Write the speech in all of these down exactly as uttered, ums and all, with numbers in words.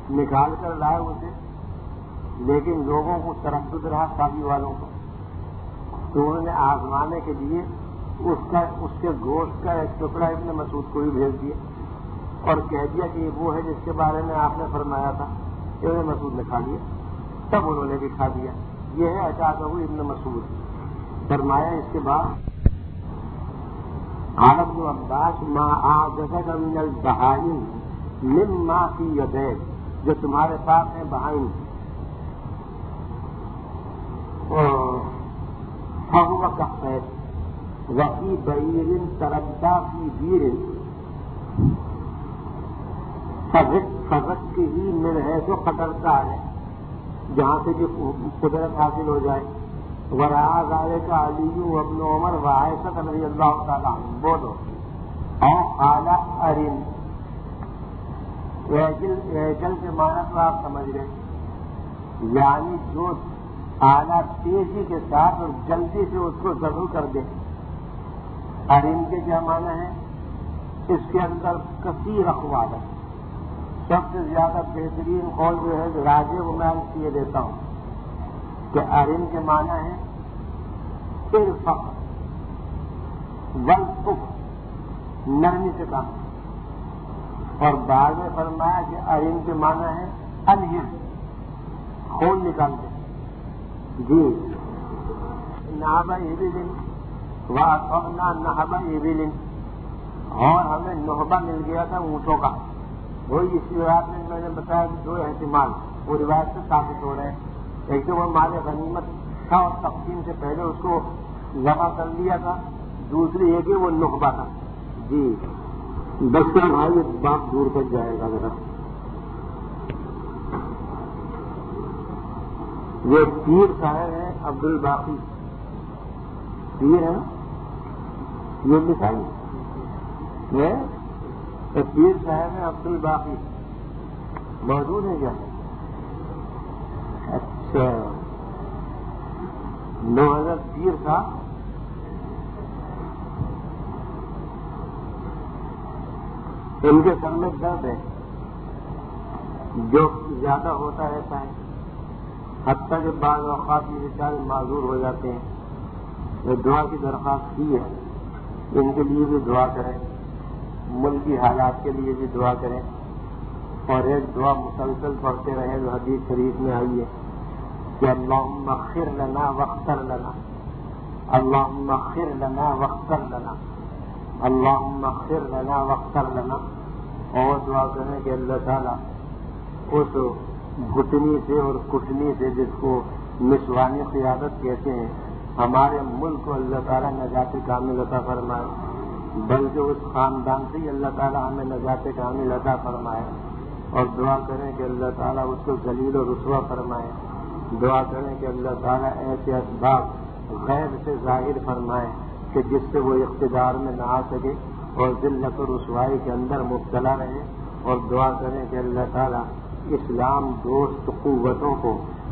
نکال کر لائے اسے، لیکن لوگوں کو تردد رہا شادی والوں کو، تو انہوں نے آزمانے کے لیے اس کا اس کے گوشت کا ایک ٹکڑا ابن مسعود کو بھی بھیج دیا اور کہہ دیا کہ یہ وہ ہے جس کے بارے میں آپ نے فرمایا تھا۔ ابن مسعود نے کھا لیا، تب انہوں نے بھی کھا دیا۔ یہ ہے اچاذہ ابن مسعود۔ فرمایا اس کے بعد قال ابن عباس ما اعجزك من البهائم مما في يديك، جو تمہارے پاس ہیں بہائم، فهو كالصيد وفي بعير تردى في بير فزكه من حيث قدرت عليه، جہاں سے کہ قدرت حاصل ہو جائے۔ ورعا ذلك علي وابن عمر وعائشة رضی اللہ تعالیٰ عنہ، بولو او قال ارن، ایجل کے معنی تو آپ سمجھ رہے، یعنی جو اعلیٰ تیزی کے ساتھ اور جلدی سے اس کو ضرور کر دے۔ ارن کے کیا معنی ہے؟ اس کے اندر کثیر اقوال ہے، سب سے زیادہ بہترین قول جو ہے راجے وہ میں کیے دیتا ہوں کہ ارن کے معنی ہے ارفق والفق، نرمی سے کام، اور بعد میں فرمایا کہ ارن کے معنی ہے انہر، خون نکال دے۔ جی نہب ابل واقعنا نہب ابل، اور ہمیں نہبہ مل گیا تھا اونٹوں کا۔ وہی اسی روایت میں میں نے بتایا کہ دو احتمال وہ روایت سے ثابت ہو رہے ہیں، ایک تو وہ مال غنیمت تھا اور تقسیم سے پہلے اس کو جمع کر لیا تھا، دوسری یہ کہ وہ نخبہ تھا۔ جی بچہ بھائی باپ دور تک جائے گا ذرا۔ یہ پیر صاحب ہیں عبد الباقی، پیر ہیں یہ لکھائی یہ پیر صاحب ہیں عبد الباقی، موجود ہے کیا؟ اچھا نو ہزار پیر تھا، ان کے سر میں درد ہے جو زیادہ ہوتا رہتا ہے، حتیٰ کہ بعض اوقات یہ بیچارے معذور ہو جاتے ہیں۔ یہ دعا کی درخواست کی ہے، ان کے لیے بھی دعا کریں، ملکی حالات کے لیے بھی دعا کریں، اور ایک دعا مسلسل پڑھتے رہیں جو حدیث شریف میں آئی ہے کہ اللہم اغفر لنا واغفر لنا، اللہم اغفر لنا واغفر لنا، اللہم اغفر لنا واغفر لنا، اور دعا کریں کہ اللہ تعالیٰ اس گھٹنی سے اور کٹنی سے جس کو نسوانی قیادت کہتے ہیں ہمارے ملک کو اللہ تعالیٰ نجات کامل عطا فرمائے، بلکہ اس خاندان سے ہی اللہ تعالیٰ ہمیں نجات کامل عطا فرمائے، اور دعا کریں کہ اللہ تعالیٰ اس کو ذلیل و رسوا فرمائے، دعا کریں کہ اللہ تعالیٰ ایسے اسباب غیب سے ظاہر فرمائے کہ جس سے وہ اقتدار میں نہ آ سکے اور ذلت و رسوائی کے اندر مبتلا رہے، اور دعا کریں کہ اللہ تعالیٰ اسلام دوست قوتوں کو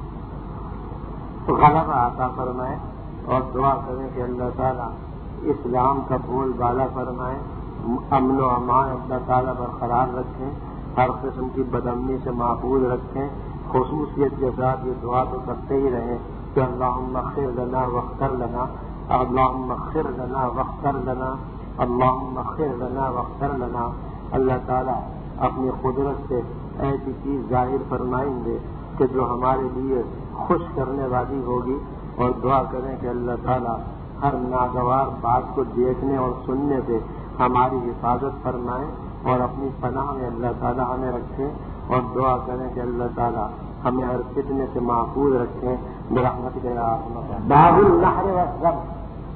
غلبہ عطا فرمائے، اور دعا کریں کہ اللہ تعالیٰ اسلام کا بول بالا فرمائے، امن و امان اللہ تعالیٰ برقرار رکھیں، ہر قسم کی بدامنی سے محفوظ رکھیں۔ خصوصیت کے ساتھ یہ دعا تو کرتے ہی رہیں کہ اللہم اغفر لنا واغفر لنا، اللہم اغفر لنا واغفر لنا، اللہم اغفر لنا واغفر لنا۔ اللہ تعالیٰ اپنی قدرت سے ایسی چیز ظاہر فرمائیں گے کہ جو ہمارے لیے خوش کرنے والی ہوگی، اور دعا کریں کہ اللہ تعالیٰ ہر ناگوار بات کو دیکھنے اور سننے سے ہماری حفاظت فرمائیں اور اپنی پناہ میں اللہ تعالیٰ ہمیں رکھیں، اور دعا کریں کہ اللہ تعالیٰ ہمیں ہر فتنے سے محفوظ رکھیں برحمتک یا ارحم الراحمین۔ باب النحر والذبح،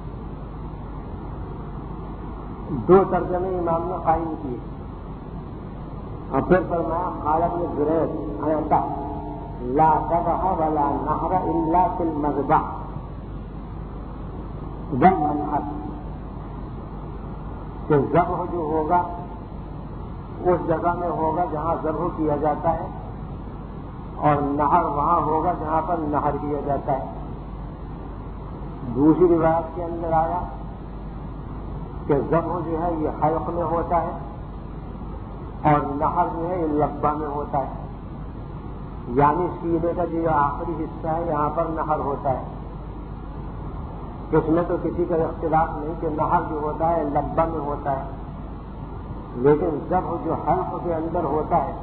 دو ترجمے امام نے قائم کیے، اور پھر فرمایا قال ابن جریج انتا لا ذبح ولا نحر الا فی المذبح والمنحر، کہ ذبح جو ہوگا اس جگہ میں ہوگا جہاں ذبح کیا جاتا ہے، اور نہر وہاں ہوگا جہاں پر نہر کیا جاتا ہے۔ دوسری روایت کے اندر آیا کہ ذبح جو ہے یہ حلق میں ہوتا ہے، اور نہر جو ہے یہ لبہ میں ہوتا ہے۔ یعنی سینے کا جو آخری حصہ ہے یہاں پر نہر ہوتا ہے. اس میں تو کسی کا اختلاف نہیں کہ نہر جو ہوتا ہے لبہ میں ہوتا ہے، لیکن ذبح جو حلق کے اندر ہوتا ہے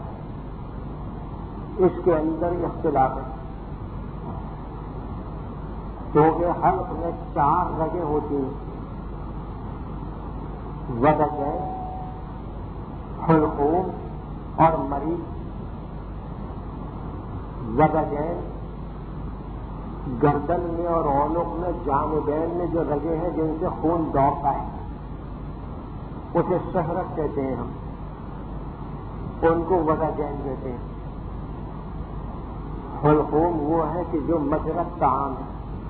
اس کے اندر اختلاف ہے، کیونکہ حلق میں چار رگیں ہوتی ہیں، وجہ، حلقوم اور مری. وجہ گردن میں اور عنق میں جانبین میں جو رگیں ہیں جن سے خون دوڑتا ہے اسے شہرت کہتے ہیں، ہم ان کو وجہین کہتے ہیں. حلقوم وہ ہے کہ جو مجرد طعام ہے،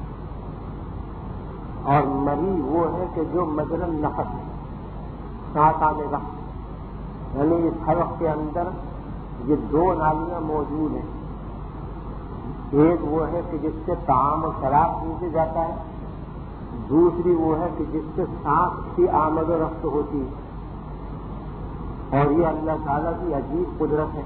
اور مری وہ ہے کہ جو مجرد نفس ہے، سانس آنے کا. یعنی اس حلق کے اندر یہ دو نالیاں موجود ہیں، ایک وہ ہے کہ جس سے طعام و شراب پیتے جاتا ہے، دوسری وہ ہے کہ جس سے سانس کی آمد و رفت ہوتی ہے. اور یہ اللہ تعالیٰ کی عجیب قدرت ہے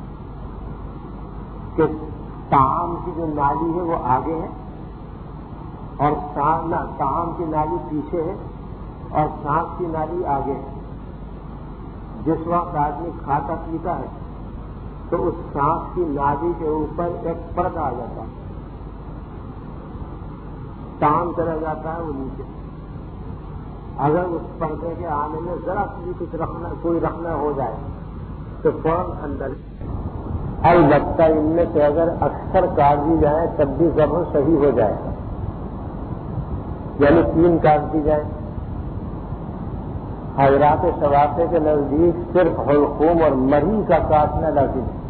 کہ طعام کی جو نالی ہے وہ آگے ہے اور طعام کی نالی پیچھے ہے اور سانس کی نالی آگے ہے. جس وقت آدمی کھاتا پیتا ہے تو اس سانس کی نالی کے اوپر ایک پردہ آ جاتا ہے، ٹانگ چلا جاتا ہے وہ نیچے. اگر اس پردے کے آنے میں ذرا سی کچھ رکھنا کوئی رکھنا ہو جائے تو فوراً اندر. البتہ ان میں سے اگر اکثر کاٹ دی جائیں تب بھی ذبح صحیح ہو جائے، یعنی تین کاٹ دی جائیں. حضرات شوافے کے نزدیک صرف حلقوم اور مری کا کاٹنا لازم ہے،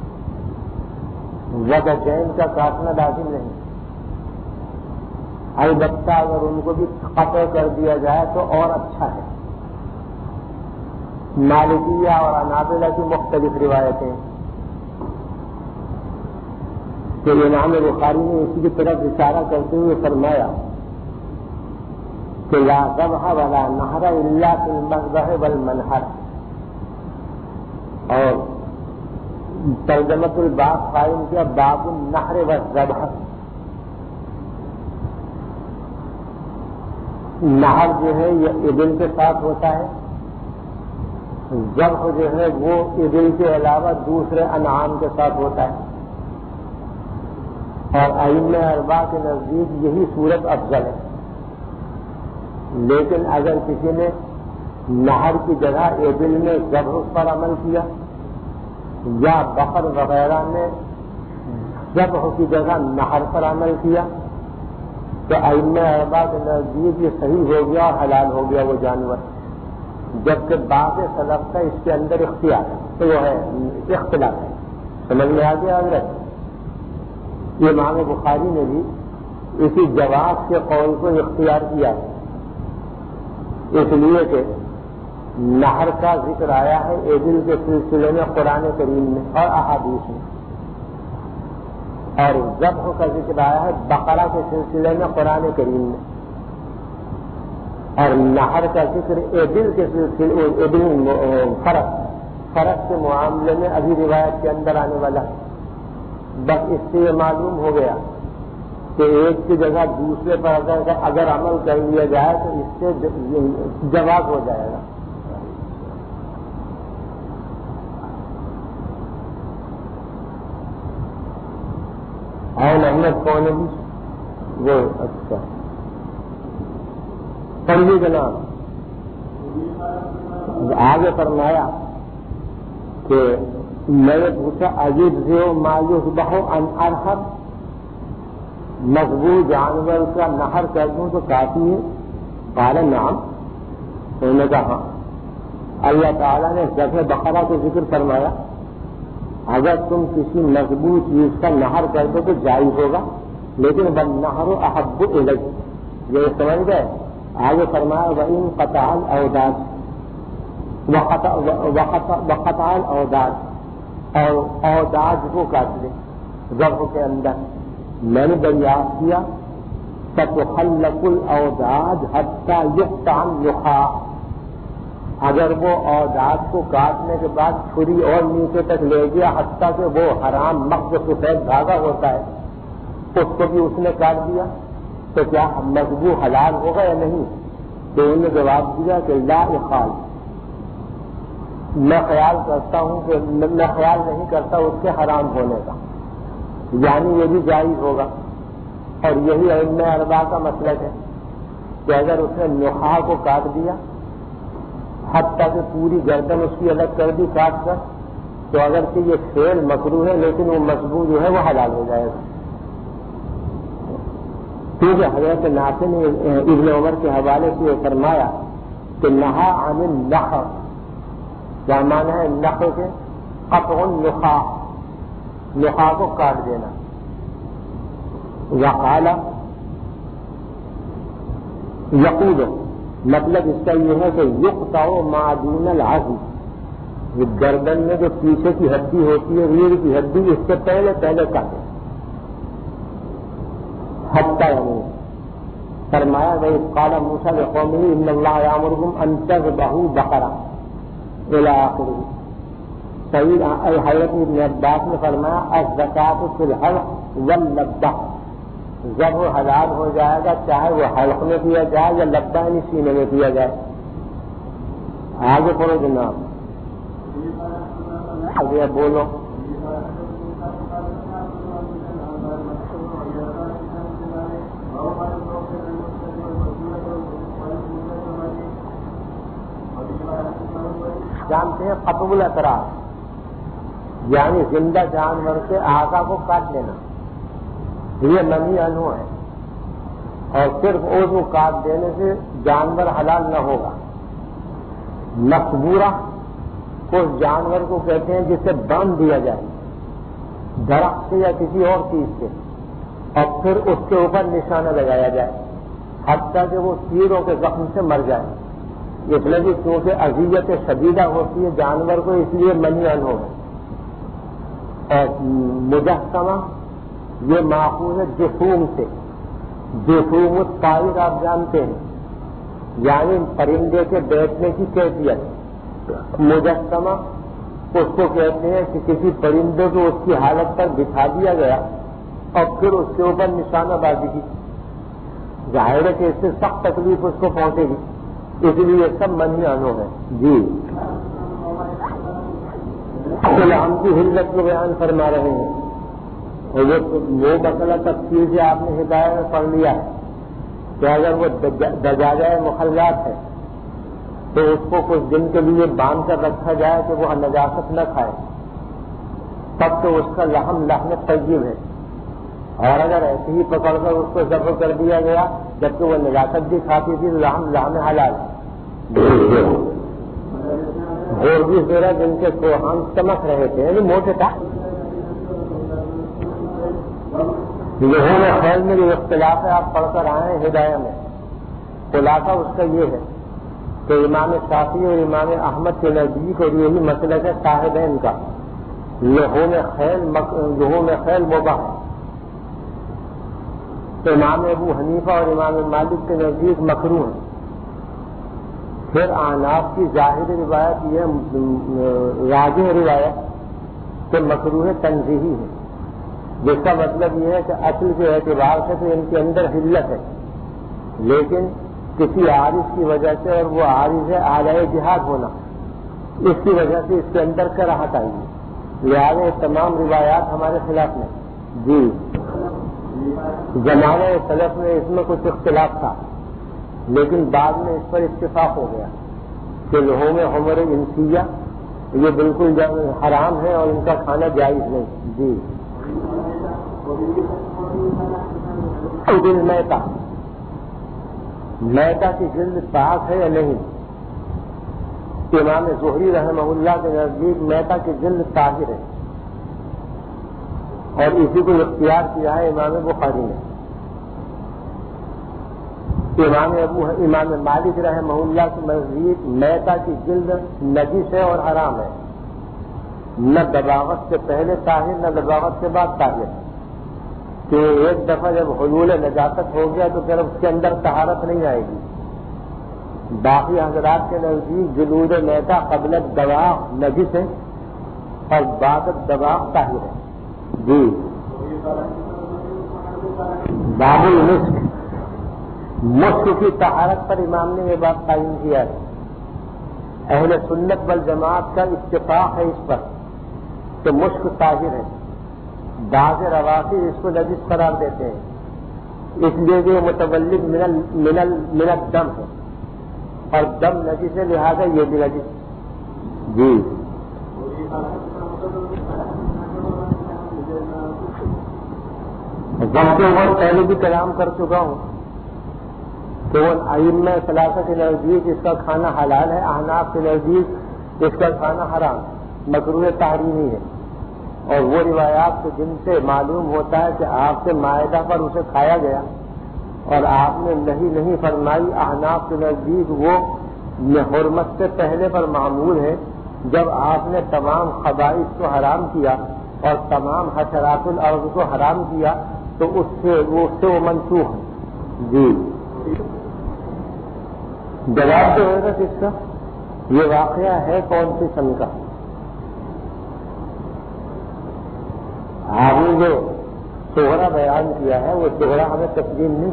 وجہین کا کاٹنا لازم نہیں. البتہ اگر ان کو بھی قطع کر دیا جائے تو اور اچھا ہے. مالکیہ اور حنابلہ کی مختلف روایتیں کہ امام بخاری نے اسی کی طرف اشارہ کرتے ہوئے فرمایا کہ لا ذبح ولا نحر الا فی المذبح والمنحر. اور ترجمۃ الباب قائم کیا باب النحر والذبح. نہر جو ہے یہ ابل کے ساتھ ہوتا ہے، ذبح جو ہے وہ ابل کے علاوہ دوسرے انعام کے ساتھ ہوتا ہے. اور ائمہ اربعہ کے نزدیک یہی صورت افضل ہے. لیکن اگر کسی نے نہر کی جگہ ابل میں ذبح پر عمل کیا یا بقر وغیرہ نے ذبح کی جگہ نہر پر عمل کیا تو ائمہ اربعہ کے نزدیک یہ صحیح ہو گیا اور حلال ہو گیا وہ جانور. جبکہ بعض سلف کا اس کے اندر اختیار ہے تو وہ ہے اختلاف ہے. سمجھ میں آ گیا حضرت؟ یہ امام بخاری نے بھی اسی جواز کے قول کو اختیار کیا ہے، اس لیے کہ نہر کا ذکر آیا ہے ابل کے سلسلے میں قرآن کریم میں اور احادیث میں، اور ذبح کا ذکر آیا ہے بقرہ کے سلسلے میں قرآن کریم میں، اور نہر کا ذکر ابل کے سلسلے ابل فرق فرق کے معاملے میں ابھی روایت کے اندر آنے والا. بس اس سے یہ معلوم ہو گیا کہ ایک کی جگہ دوسرے پر اگر اگر عمل کر لیا جائے تو اس سے جواز ہو جائے گا. اور احمد کون ہے وہ؟ اچھا پڑھیے جناب. آگے فرمایا کہ میں نے پوچھا عجیب سے مایوس بہو ان ارحب، مضبوط جانور کا نہر کر دوں تو کافی ہے؟ قال نعم. انہوں نے کہا اللہ تعالیٰ نے ذبح بقرہ کو ذکر فرمایا، اگر تم کسی مضبوط چیز کا نہر کر دو تو جائز ہوگا، لیکن بالنہر احب الیک. یہ سمجھ گئے؟ آگے فرمایا وَإِن قَطَعَ الْأَوْدَاجَ وَقَطَعَ الْأَوْدَاجَ، اور اوداج کو کاٹ دے ذبح کے اندر. میں نے دریافت کیا فَتُخَلَّقُ الْأَوْدَاجَ حَتَّى يُقْطَعَ النُّخَاعُ، اگر وہ اوداد کو کاٹنے کے بعد چھری اور نیچے تک لے گیا حتیٰ کہ وہ حرام مغز سفید دھاگا ہوتا ہے اس کو بھی اس نے کاٹ دیا تو کیا مذبوح حلال ہوگا یا نہیں؟ تو انہوں نے جواب دیا کہ لا اخال، میں خیال کرتا ہوں کہ میں خیال نہیں کرتا اس کے حرام ہونے کا، یعنی یہ بھی جائز ہوگا۔ اور یہی ائمہ اربعہ کا مسلک ہے کہ اگر اس نے نخاع کو کاٹ دیا حتیٰ کہ پوری گردن اس کی الگ کر دی کاٹ کر، تو اگر کہ یہ فعل مکروہ ہے لیکن وہ مذبوح جو ہے وہ حلال ہو جائے گا، کیونکہ حضرت نافع نے ابن عمر کے حوالے سے یہ فرمایا کہ نہا عن النخع، کیا معنی ہے نخع کے؟ قطع النخاع، نخاع کو کاٹ دینا۔ وقال یقول، مطلب اس کا یہ ہے کہ یقطع ما دون العظم، یہ گردن میں جو پیچھے کی ہڈی ہوتی ہے ریڑھ کی ہڈی اس سے پہلے پہلے کاٹے، حتیٰ یعنی فرمایا گئی قال موسیٰ لقومہ ان اللہ یامرکم ان تذبحوا بقرہ الی آخرہ۔ سعید حضرت ابن عباس نے فرمایا الزکاۃ فی الحلق واللبہ، جب وہ حلال ہو جائے گا چاہے وہ حلق میں کیا جائے یا لبہ یعنی سینے میں کیا جائے۔ آگے پڑھو جناب، آگے بولو۔ جانتے ہیں قطع الاطراف یعنی زندہ جانور کے اعضاء کو کاٹ لینا، یہ منہی عنہ ہے، اور صرف عضو کاٹ دینے سے جانور حلال نہ ہوگا۔ مقبورہ اس جانور کو کہتے ہیں جسے باندھ دیا جائے درخت سے یا کسی اور چیز سے، اور پھر اس کے اوپر نشانہ لگایا جائے حتیٰ کہ وہ تیروں کے زخم سے مر جائے۔ اس لیے بھی کیونکہ اذیت شدیدہ ہوتی ہے جانور کو، اس لیے منہی عنہ ہے۔ اور مجسمہ یہ ماخوذ ہے جسوم سے، جسوم الطائر آپ جانتے ہیں، یعنی پرندے کے بیٹھنے کی کیفیت۔ مجسمہ اس کو کہتے ہیں کہ کسی پرندے کو اس کی حالت پر بٹھا دیا گیا اور پھر اس کے اوپر نشانہ بازی کی، ظاہر ہے کہ اس سے سخت تکلیف اس کو پہنچے گی، اس لیے یہ سب منہی عنہ ہے۔ جی ہم کی حلت کو بیان فرما رہے ہیں، اور وہ مسئلہ تفصیل سے آپ نے ہدایت میں پڑھ لیا ہے کہ اگر وہ دجاجہ مخلات ہے تو اس کو کچھ دن کے لیے باندھ کر رکھا جائے کہ وہ نجاست نہ کھائے، تب تو اس کا لحم لحم طیب ہے، اور اگر ایسے ہی پکڑ کر اس کو ذبح کر دیا گیا جبکہ وہ نجاست بھی کھاتی تھی تو لحم لحم حلال ہے۔ اور بھی زیرہ جن کے کوہان چمک رہے تھے یعنی موٹے تھا۔ لوہوں میں خیل میں جو اختلاف ہے آپ پڑھ کر آئے ہیں ہدایہ میں، خلاصہ اس کا یہ ہے کہ امام شافعی اور امام احمد کے نزدیک اور یہی مسلک ہے صاحبین کا، لوہوں میں خیل مک... لوہوں میں خیل مباح ہے۔ امام ابو حنیفہ اور امام مالک کے نزدیک مکروہ ہے۔ پھر احناف کی ظاہر روایت یہ راجح روایت کہ مکروہ تنزیہی ہے، جس کا مطلب یہ ہے کہ اصل کے اعتبار سے تو ان کے اندر حلت ہے، لیکن کسی عارض کی وجہ سے، اور وہ عارض ہے اعلی جہاد ہونا، اس کی وجہ سے اس کے اندر کراہت آئی ہے، لہٰذا یہ تمام روایات ہمارے خلاف میں۔ جی زمانہ سلف میں اس میں کچھ اختلاف تھا، لیکن بعد میں اس پر اتفاق ہو گیا کہ لوہوں میں حمر انسیہ یہ بالکل حرام ہے اور ان کا کھانا جائز نہیں۔ جی دل میتا، میتا کی جلد پاک ہے یا نہیں؟ امام زہری رحمہ اللہ کے نزدیک میتا کی جلد طاہر ہے، اور اسی کو اختیار کیا ہے امام بخاری نے۔ امام ابو امام مالک رحمہ اللہ کے نزدیک میتا کی جلد نجس ہے اور حرام ہے، نہ دباغت سے پہلے طاہر نہ دباغت سے بعد طاہر، کہ ایک دفعہ جب حلول نجاست ہو گیا تو پھر اس کے اندر طہارت نہیں آئے گی، باقی حضرات کے نزدیک جلود میتا قبل الدواغ نجس ہے اور بعد الدواغ طاہر ہے. جی باب المسک، مسک کی طہارت پر امام نے یہ بات قائم کیا ہے. اہل سنت والجماعت کا اتفاق ہے اس پر کہ مشک طاہر ہے. بعض روافض اس کو نجس قرار دیتے ہیں اس لیے کہ متولد من ال من ال من الدم ہے اور دم نجس ہے، لہذا یہ بھی نجس. جی ضبط اور پہلے بھی کلام کر چکا ہوں کہ وہ ائمہ ثلاثہ کے نزدیک اس کا کھانا حلال ہے، احناف کے نزدیک اس کا کھانا حرام مکروہ تحریمی ہے. اور وہ روایات کے جن سے معلوم ہوتا ہے کہ آپ سے مائدہ پر اسے کھایا گیا اور آپ نے نہیں نہیں فرمائی، احناف کے نزدیک وہ حرمت سے پہلے پر معمول ہے جب آپ نے تمام خبائث کو حرام کیا اور تمام حشرات الارض کو حرام کیا تو اس سے وہ اس سے وہ منسوخ ہے. جی جواب جو ہوگا کس کا؟ یہ واقعہ ہے کون سی سن کا؟ آپ نے جو صغرا بیان کیا ہے وہ صغرا ہمیں تسلیم نہیں،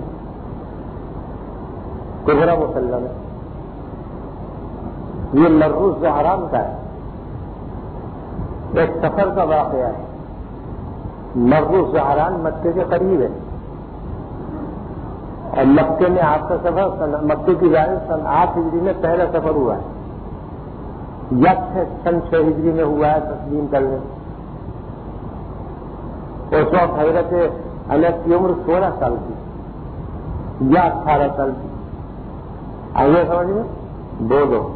کبرا مسلم ہے. یہ مرروز زہران کا ہے، ایک سفر کا واقعہ ہے. مرروز زہران مکے کے قریب ہے اور مکے میں آپ کا سفر مکے کی جانب سن آٹھ ہجری میں پہلا سفر ہوا ہے یا سن چھ ہجری میں ہوا ہے تسلیم کر لیں. اس وقت حضرت انس کی عمر سولہ سال کی یا اٹھارہ سال کی. آئیے سمجھ میں دو دو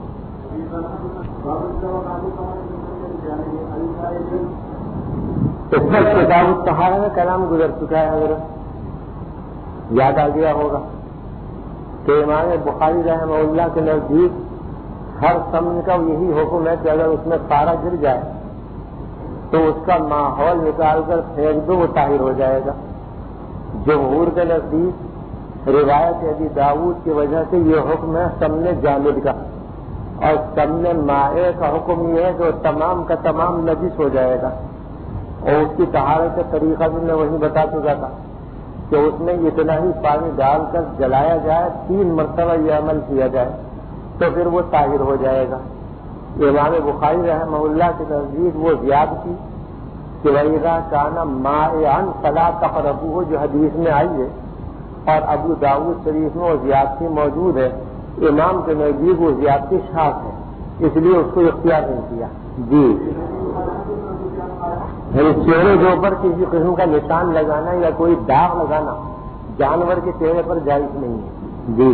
اس پر کتاب الطہارہ میں کلام گزر چکا ہے. حضرت یاد آ گیا ہوگا کہ امام بخاری رحمہ اللہ کے نزدیک ہر سمن کا یہی حکم ہے کہ اگر اس میں پارا گر جائے تو اس کا ماحول نکال کر پھینک دو، وہ طاہر ہو جائے گا. جمہور کے نزدیک روایت ابی داؤد کی وجہ سے یہ حکم ہے سمن جامد کا، اور سمن مائع کا حکم یہ ہے کہ تمام کا تمام نجس ہو جائے گا. اور اس کی طہارت کا طریقہ بھی میں وہی بتا چکا تھا کہ اس میں اتنا ہی پانی ڈال کر جلایا جائے، تین مرتبہ یہ عمل کیا جائے تو پھر وہ طاہر ہو جائے گا. امام بخاری رحمہ اللہ کے نزدیک وہ زیادتی کہ وَإِذَا كَانَ مَائِعًا فَلَا تَقْرَبُوهُ جو حدیث میں آئی ہے اور ابو داؤد شریف میں وہ زیادتی موجود ہے، امام کے نزدیک وہ زیادتی شاذ ہے، اس لیے اس کو اختیار نہیں کیا. جی یعنی چہرے کے اوپر کسی قسم کا نشان لگانا یا کوئی داغ لگانا جانور کے چہرے پر جائز نہیں ہے. جی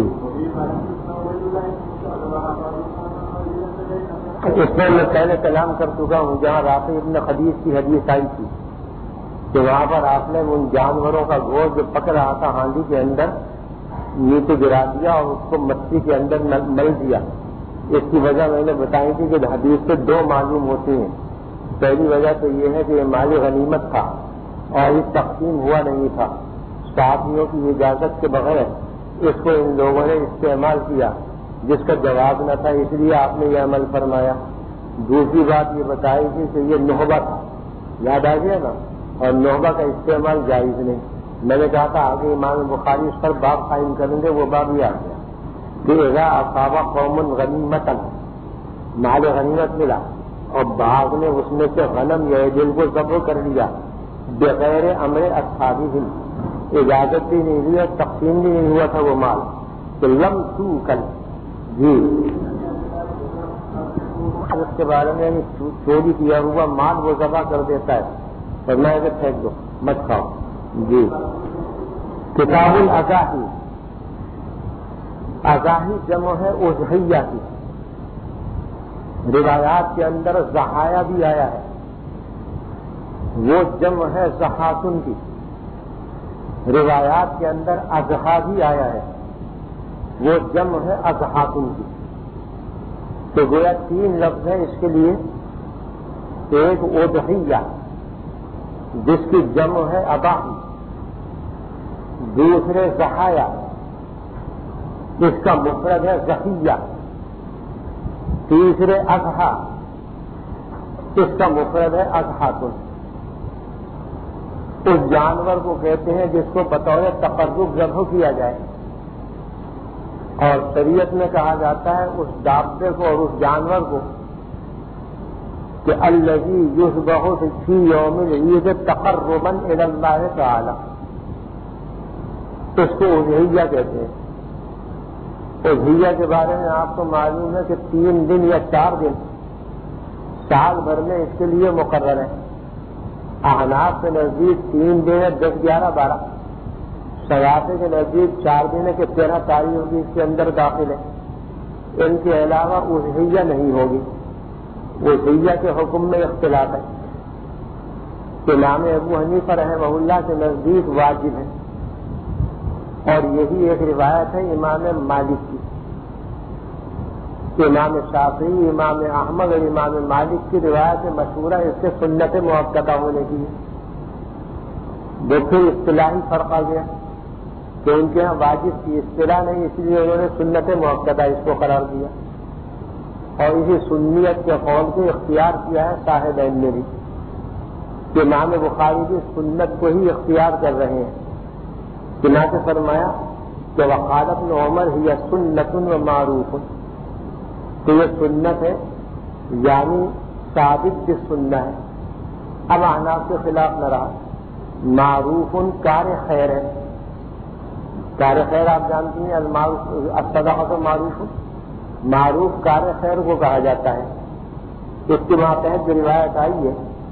اس پر میں پہلے کلام کر چکا ہوں جہاں رافع ابن خدیج کی حدیث آئی تھی کہ وہاں پر آپ نے ان جانوروں کا گوشت جو پک رہا تھا ہانڈی کے اندر نیچے گرا دیا اور اس کو مچھلی کے اندر مل دیا. اس کی وجہ میں نے بتائی تھی کہ حدیث سے دو معلوم ہوتی ہیں. پہلی وجہ تو یہ ہے کہ یہ مال غنیمت تھا اور یہ تقسیم ہوا نہیں تھا، صحابیوں کی اجازت کے بغیر اس کو ان لوگوں نے استعمال کیا جس کا جواب نہ تھا، اس لیے آپ نے یہ عمل فرمایا. دوسری بات یہ بتائی تھی کہ یہ نوحبہ تھا، یاد آ گیا نا، اور نوحبہ کا استعمال جائز نہیں. میں نے کہا تھا آگے امام بخاری اس پر باب قائم کریں گے، وہ باب یہ آ گیا کہ اذا اصاب قوم غنیمتا، مال غنیمت ملا اور باغ نے اس میں سے غنم یا دل کو ذبح کر لیا بغیر امر اصحابہم، اجازت بھی نہیں ہوئی اور تقسیم بھی نہیں ہوا تھا وہ مال، تو لم توکل. جی اس کے بارے میں چوری کیا ہوا مال وہ ذبح کر دیتا ہے اور میں اسے پھینک دو، مت کھاؤ. جی کتاب الاضاحی، اضاحی جمع ہے اضحیہ کی. روایات کے اندر ضحایا بھی آیا ہے، وہ جمع ہے ضحاتن کی. روایات کے اندر اضحا بھی آیا ہے، وہ جمع ہے اضحاتن کی. تو گویا تین لفظ ہیں اس کے لیے، ایک اضحیہ جس کی جمع ہے اضاحی، دوسرے ضحایا اس کا مفرد ہے ضحیہ. تیسرے اضحیٰ، اس کا مفرد ہے اضحیٰ. اس جانور کو کہتے ہیں جس کو بطور تقرب ذبح کیا جائے، اور شریعت میں کہا جاتا ہے اس دابے کو اور اس جانور کو کہ الذی یذبح فی یوم العید تقربا الی اللہ تعالی، اس کو اضحیہ کہتے ہیں. اضحیہ کے بارے میں آپ کو معلوم ہے کہ تین دن یا چار دن سال بھر میں اس کے لیے مقرر ہے. احناف کے نزدیک تین دن ہے، دس گیارہ بارہ. شیعہ کے نزدیک چار دن ہے کہ تیرہ تاریخ بھی اس کے اندر داخل ہے. ان کے علاوہ اضحیہ نہیں ہوگی. اضحیہ کے حکم میں اختلاف ہے. امام ابو حنیفہ رحمہ اللہ کے نزدیک واجب ہے، اور یہی ایک روایت ہے امام مالک کی. امام شافعی، امام احمد اور امام مالک کی روایت مشہورہ اس سے سنت مؤکدہ ہونے کی ہے. دیکھیں اصطلاحی فرق آ گیا کہ ان کے یہاں واجب کی اصطلاح نہیں، اس لیے انہوں نے سنت مؤکدہ اس کو قرار دیا، اور اسی سنیت کے قول کو اختیار کیا ہے صاحبین نے بھی. امام بخاری بھی سنت کو ہی اختیار کر رہے ہیں. چنانچہ فرمایا کہ وقال ابن عمر ہی سنت و معروف، تو یہ سنت ہے یعنی ثابت کی سنت ہے. اب احناف کے خلاف نہ رہا. معروف کار خیر ہے. کار خیر آپ جانتی ہیں، الصدقۃ معروف. معروف کار خیر کو کہا جاتا ہے. اس کے ماتحت جو روایت آئی ہے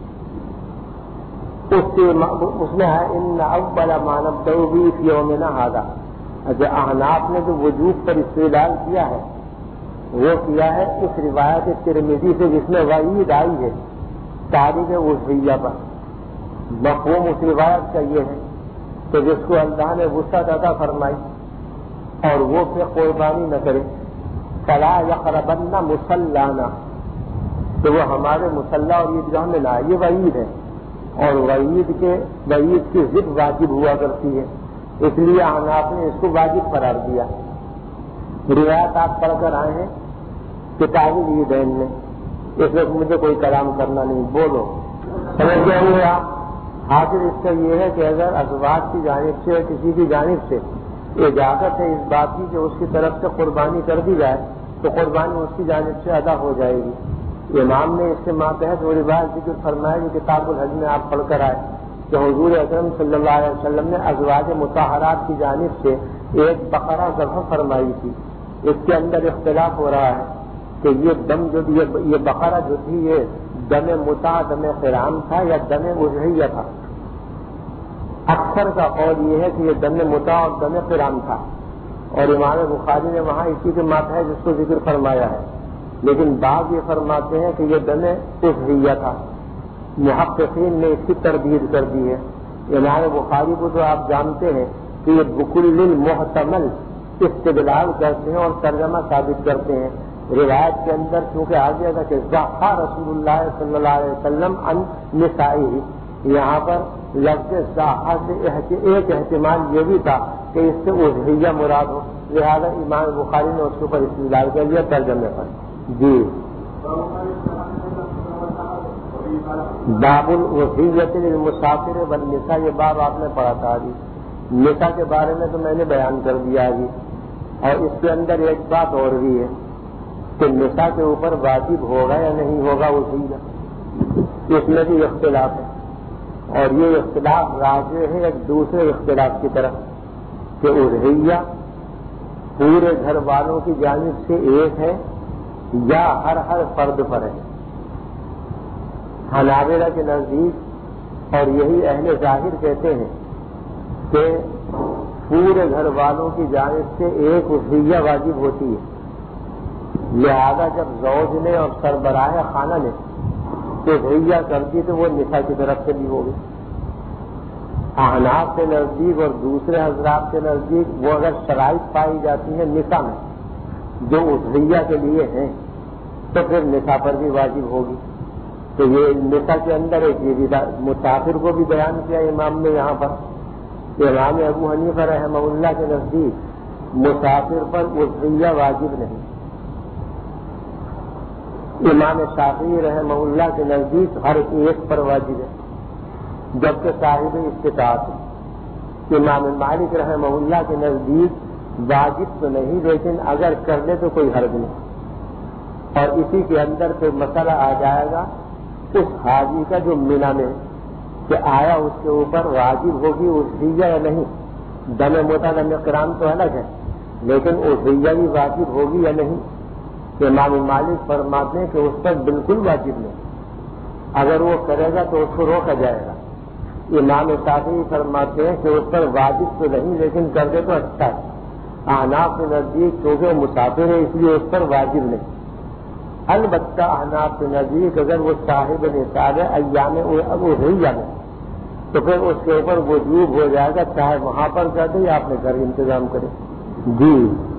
اس سے اس میں ہے ان اول ما نبدأ به فی یومنا ھذا. اچھا، احناف نے جو وجوب پر استدلال کیا ہے وہ کیا ہے اس روایت ترمذی سے جس میں وعید آئی ہے تاریخ اضحیہ پر. مفہوم اس روایت کا یہ ہے کہ جس کو اللہ نے وسعت عطا فرمائی اور وہ پھر قربانی نہ کرے، فلا یقربن مصلانا، تو وہ ہمارے مصلی اور عیدگاہ میں نہ آئے. یہ وعید ہے، اور وعید کے وعید کی ضد واجب ہوا کرتی ہے، اس لیے احناف نے اس کو واجب قرار دیا. روایت آپ پڑھ کر آئے ہیں کتاب العیدین میں. اس وقت مجھے کوئی کلام کرنا نہیں، بولو. سمجھ گئے آپ؟ حاصل اس کا یہ ہے کہ اگر ازواج کی جانب سے کسی کی جانب سے اجازت ہے اس بات کی کہ اس کی طرف سے قربانی کر دی جائے تو قربانی اس کی جانب سے ادا ہو جائے گی. امام نے اس کے ماتحت وہ روایت ذکر فرمایا جو کتاب الحج میں آپ پڑھ کر آئے کہ حضور اکرم صلی اللہ علیہ وسلم نے ازواج مطہرات کی جانب سے ایک بقرہ ذبح فرمائی تھی. اس کے اندر اختلاف ہو رہا ہے کہ یہ دم جو یہ بقرہ جو تھی یہ دم متع دم قران تھا یا دم اضحیہ تھا. اکثر کا قول یہ ہے کہ یہ دم متع اور دم قران تھا، اور امام بخاری نے وہاں اسی کے ماتحت جس کو ذکر فرمایا ہے. لیکن بعض یہ فرماتے ہیں کہ یہ دم اضحیہ تھا. محققین نے اس کی تردید کر دی ہے. امام بخاری کو تو آپ جانتے ہیں کہ یہ بکل محتمل استدلال کرتے ہیں اور ترجمہ ثابت کرتے ہیں. روایت کے اندر چونکہ آ گیا تھا کہ ضحى رسول اللہ صلی اللہ علیہ وسلم عن نسائه، یہاں پر لفظ ضحى سے ایک احتمال یہ بھی تھا کہ اس سے اضحیہ مراد ہو، لہذا امام بخاری نے اس کے اوپر استدلال کر لیا ترجمے پر. جی، باب الاضحیۃ للمسافر والنساء، یہ باب آپ نے پڑھا تھا ابھی. نساء کے بارے میں تو میں نے بیان کر دیا ابھی، اور اس کے اندر ایک بات اور بھی ہے کہ نساء کے اوپر واجب ہوگا یا نہیں ہوگا اضحیہ، اس میں بھی اختلاف ہے. اور یہ اختلاف راجع ہے ایک دوسرے اختلاف کی طرف کہ اضحیہ پورے گھر والوں کی جانب سے ایک ہے یا ہر ہر فرد پر ہے. حنابلہ کے نزدیک اور یہی اہل ظاہر کہتے ہیں کہ پورے گھر والوں کی جانب سے ایک اضحیہ واجب ہوتی ہے. لہذا جب زوج نے اور سربراہ خانہ نے اضحیہ کر دی تو وہ نساء کی طرف سے بھی ہوگی. احناف کے نزدیک اور دوسرے حضرات کے نزدیک وہ اگر شرائط پائی جاتی ہیں نساء میں جو اضحیہ کے لیے ہیں تو پھر نساء پر بھی واجب ہوگی. تو یہ نساء کے اندر ایک یہ مسافر کو بھی بیان کیا امام نے یہاں پر. امام ابو حنیفہ رحمہ اللہ کے نزدیک مسافر پر اضحیہ واجب نہیں. امام شافعی رحمہ اللہ کے نزدیک ہر ایک پر واجب ہے جبکہ صاحب استطاعت ہے. امام مالک رحمہ اللہ کے نزدیک واجب تو نہیں لیکن اگر کر لے تو کوئی حرج نہیں. اور اسی کے اندر پھر مسئلہ آ جائے گا اس حاجی کا جو مینا میں کہ آیا اس کے اوپر واجب ہوگی اضحیہ یا نہیں. دم موتا دم قران تو الگ ہے لیکن اضحیہ بھی واجب ہوگی یا نہیں. امام مالک فرماتے ہیں کہ اس پر بالکل واجب نہیں. اگر وہ کرے گا تو اس کو روکا جائے گا. امام شافعی فرماتے ہیں کہ اس پر واجب تو نہیں لیکن کر دے تو اچھا ہے. احناف کے نزدیک کیونکہ وہ مسافر ہے اس لیے اس پر واجب نہیں. البتہ احناف کے نزدیک اگر وہ صاحب نصاب ہے ایام اضحیہ میں تو پھر اس کے اوپر وجوب ہو جائے گا چاہے وہاں پر کر دے یا اپنے گھر انتظام کرے. جی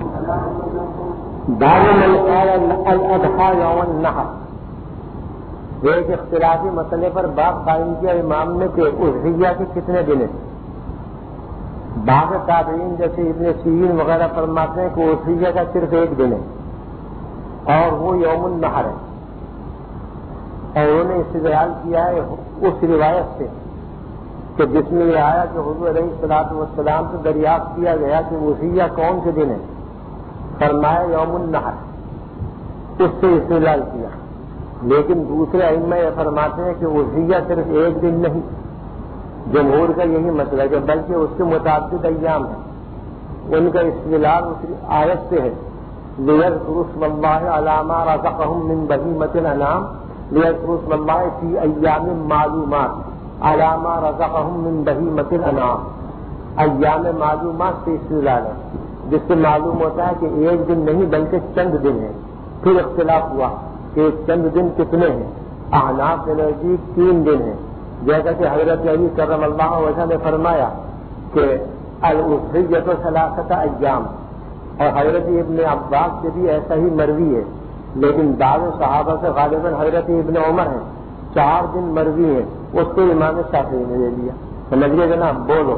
الاضحیٰ یوم النحر ایک اختلافی مسئلے پر باب قائم کیا امام نے کہ اضحیہ کے کتنے دن ہیں. بعض تابعین جیسے ابن سیرین وغیرہ فرماتے ہیں کہ اضحیہ کا صرف ایک دن ہے اور وہ یوم النحر ہے. اور انہوں نے استدلال کیا ہے اس روایت سے کہ جس میں یہ آیا کہ حضور علیہ الصلوۃ والسلام سے دریافت کیا گیا کہ اضحیہ کون سے دن ہے فرمایا یوم النحر. اس سے استدلال کیا. لیکن دوسرے ائمہ یہ فرماتے ہیں کہ اضحیہ صرف ایک دن نہیں. جمہور کا یہی مسئلہ ہے کہ بلکہ اس کے متعدد ایام ہیں. ان کا استدلال اس آیت سے ہے لِيَذْكُرُوا اسْمَ اللَّهِ عَلَىٰ مَا رَزَقَهُم مِّن بَهِيمَةِ الْأَنْعَامِ لِيَذْكُرُوا اسْمَ اللَّهِ فِي أَيَّامٍ مَّعْلُومَاتٍ عَلَىٰ مَا رَزَقَهُم مِّن بَهِيمَةِ الْأَنْعَامِ. ایام معلومات سے استدلال ہے جس سے معلوم ہوتا ہے کہ ایک دن نہیں بلکہ چند دن ہیں. پھر اختلاف ہوا کہ چند دن کتنے ہیں. احناف کے نزدیک تین دن ہیں جیسا کہ حضرت علی کرم اللہ وجہ نے فرمایا کہ الاضحیۃ ثلاثۃ ایام. اور حضرت ابن عباس سے بھی ایسا ہی مروی ہے لیکن بعض صحابہ سے غالباً حضرت ابن عمر ہیں چار دن مروی ہیں. اس کو امام شافعی نے لے لیا. سمجھیے جناب بولو.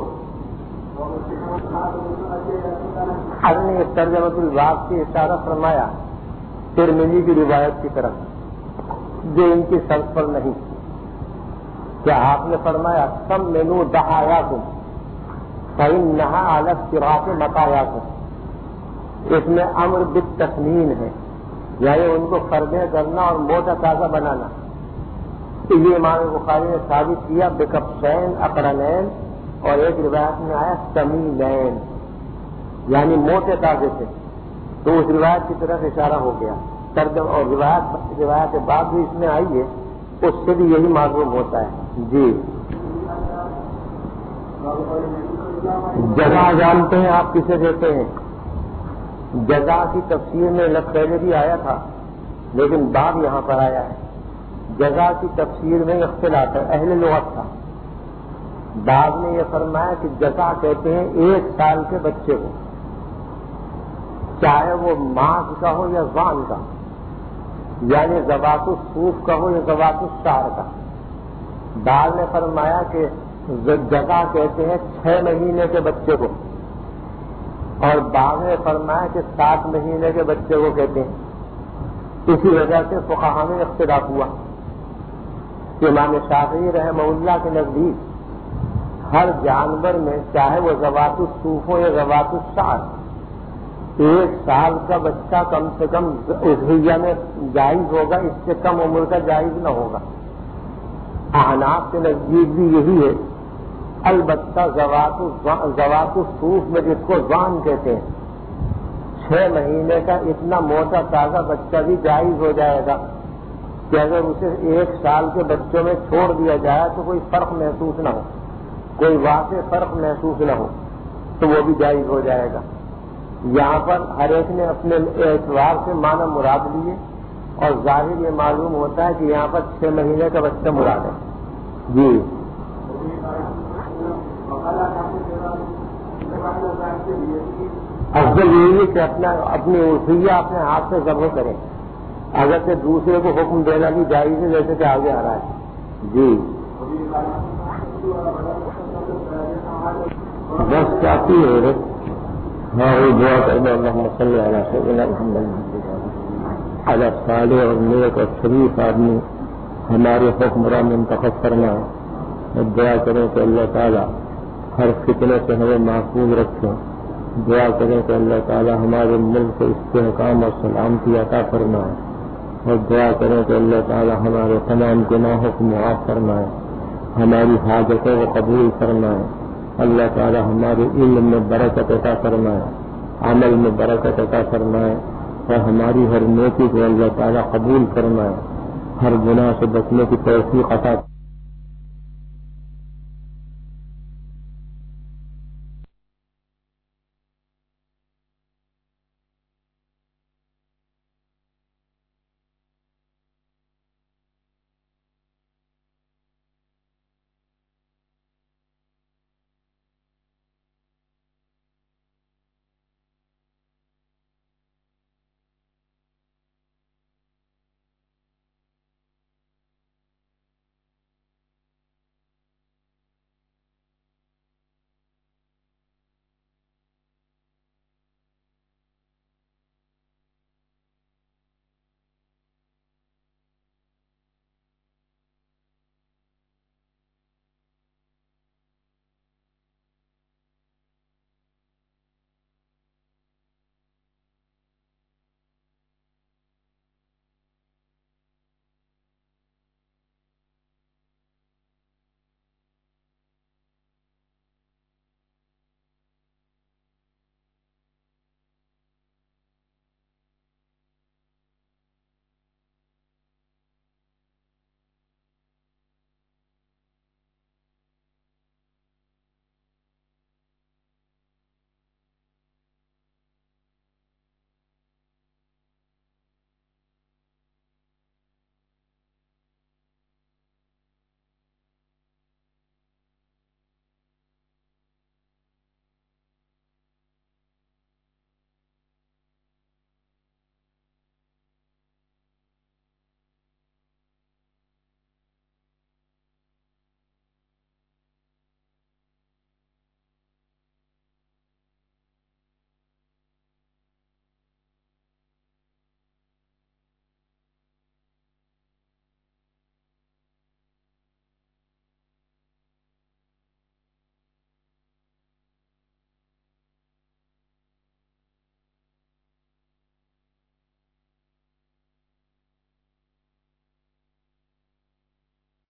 ہر نے اس ترجمۃ الباب سے اشارہ فرمایا ترمذی کی روایت کی طرف جو ان کی شرط پر نہیں. کیا آپ نے فرمایا سم مینو دعایاکم فإنھا علی افتراق مطایاکم. اس میں امر بالتسنین ہے یعنی ان کو فردیں کرنا اور موٹا تازہ بنانا. یہ امام بخاری نے ثابت کیا بکبشین اقرنین اور ایک روایت میں آیا سمینین یعنی موٹے تازے سے. تو اس روایت کی طرف اشارہ ہو گیا. ترجمہ اور روایت روایت کے بعد بھی اس میں آئی ہے اس سے بھی یہی معلوم ہوتا ہے. جی جزا جانتے ہیں آپ کسے دیتے ہیں؟ جزا کی تفسیر میں لفظ پہلے بھی آیا تھا لیکن باب یہاں پر آیا ہے. جزا کی تفسیر میں اختلاف ہے. اہل لغت تھا. بعض نے یہ فرمایا کہ جزا کہتے ہیں ایک سال کے بچے کو چاہے وہ ماغ کا ہو یا زان کا یعنی ذوات الصوف کا ہو یا ذوات الشعر کا. بعض نے فرمایا کہ جزا کہتے ہیں چھ مہینے کے بچے کو اور بعض نے فرمایا کہ سات مہینے کے بچے کو کہتے ہیں. اسی وجہ سے فقہا میں اختلاف ہوا کہ امام شافعی رحمہ اللہ کے نزدیک ہر جانور میں چاہے وہ ذوات الصوف ہو یا ذوات الشعر ایک سال کا بچہ کم سے کم اضحیہ میں جائز ہوگا. اس سے کم عمر کا جائز نہ ہوگا. احناف کے نزدیک بھی یہی ہے. البتہ ذوات الصوف میں جس کو زان کہتے ہیں چھ مہینے کا اتنا موٹا تازہ بچہ بھی جائز ہو جائے گا کہ اگر اسے ایک سال کے بچوں میں چھوڑ دیا جائے تو کوئی فرق محسوس نہ ہو کوئی واضح فرق محسوس نہ ہو تو وہ بھی جائز ہو جائے گا. یہاں پر ہر ایک نے اپنے اعتبار سے معنی مراد لیے اور ظاہر یہ معلوم ہوتا ہے کہ یہاں پر چھ مہینے کا بچہ مراد ہے. جی افضل یہی ہے کہ اپنا اپنی اضحیہ اپنے ہاتھ سے ذبح کریں اگر سے دوسرے کو حکم دینا بھی جائز ہے جیسے کہ آگے آ رہا ہے. جی بس کافی ہے. ہاں وہ دعا کرنا اللہم صلی علی سیدنا محمد علی صالح اور نیک اور شریف آدمی ہمارے حکمراں منتخب فرمائے اور دعا کریں کہ اللہ تعالیٰ ہر فتنے سے ہمیں محفوظ رکھیں. دعا کریں کہ اللہ تعالیٰ ہمارے ملک کو استحکام اور سلامتی عطا فرمائے اور دعا کریں کہ اللہ تعالیٰ ہمارے تمام گناہوں کو معاف فرمائے, ہماری حاجتوں کو قبول فرمائے. اللہ تعالیٰ ہمارے علم میں برکت عطا فرمائے, عمل میں برکت عطا فرمائے اور ہماری ہر نیکی کو اللہ تعالیٰ قبول فرمائے, ہر گناہ سے بچنے کی توفیق عطا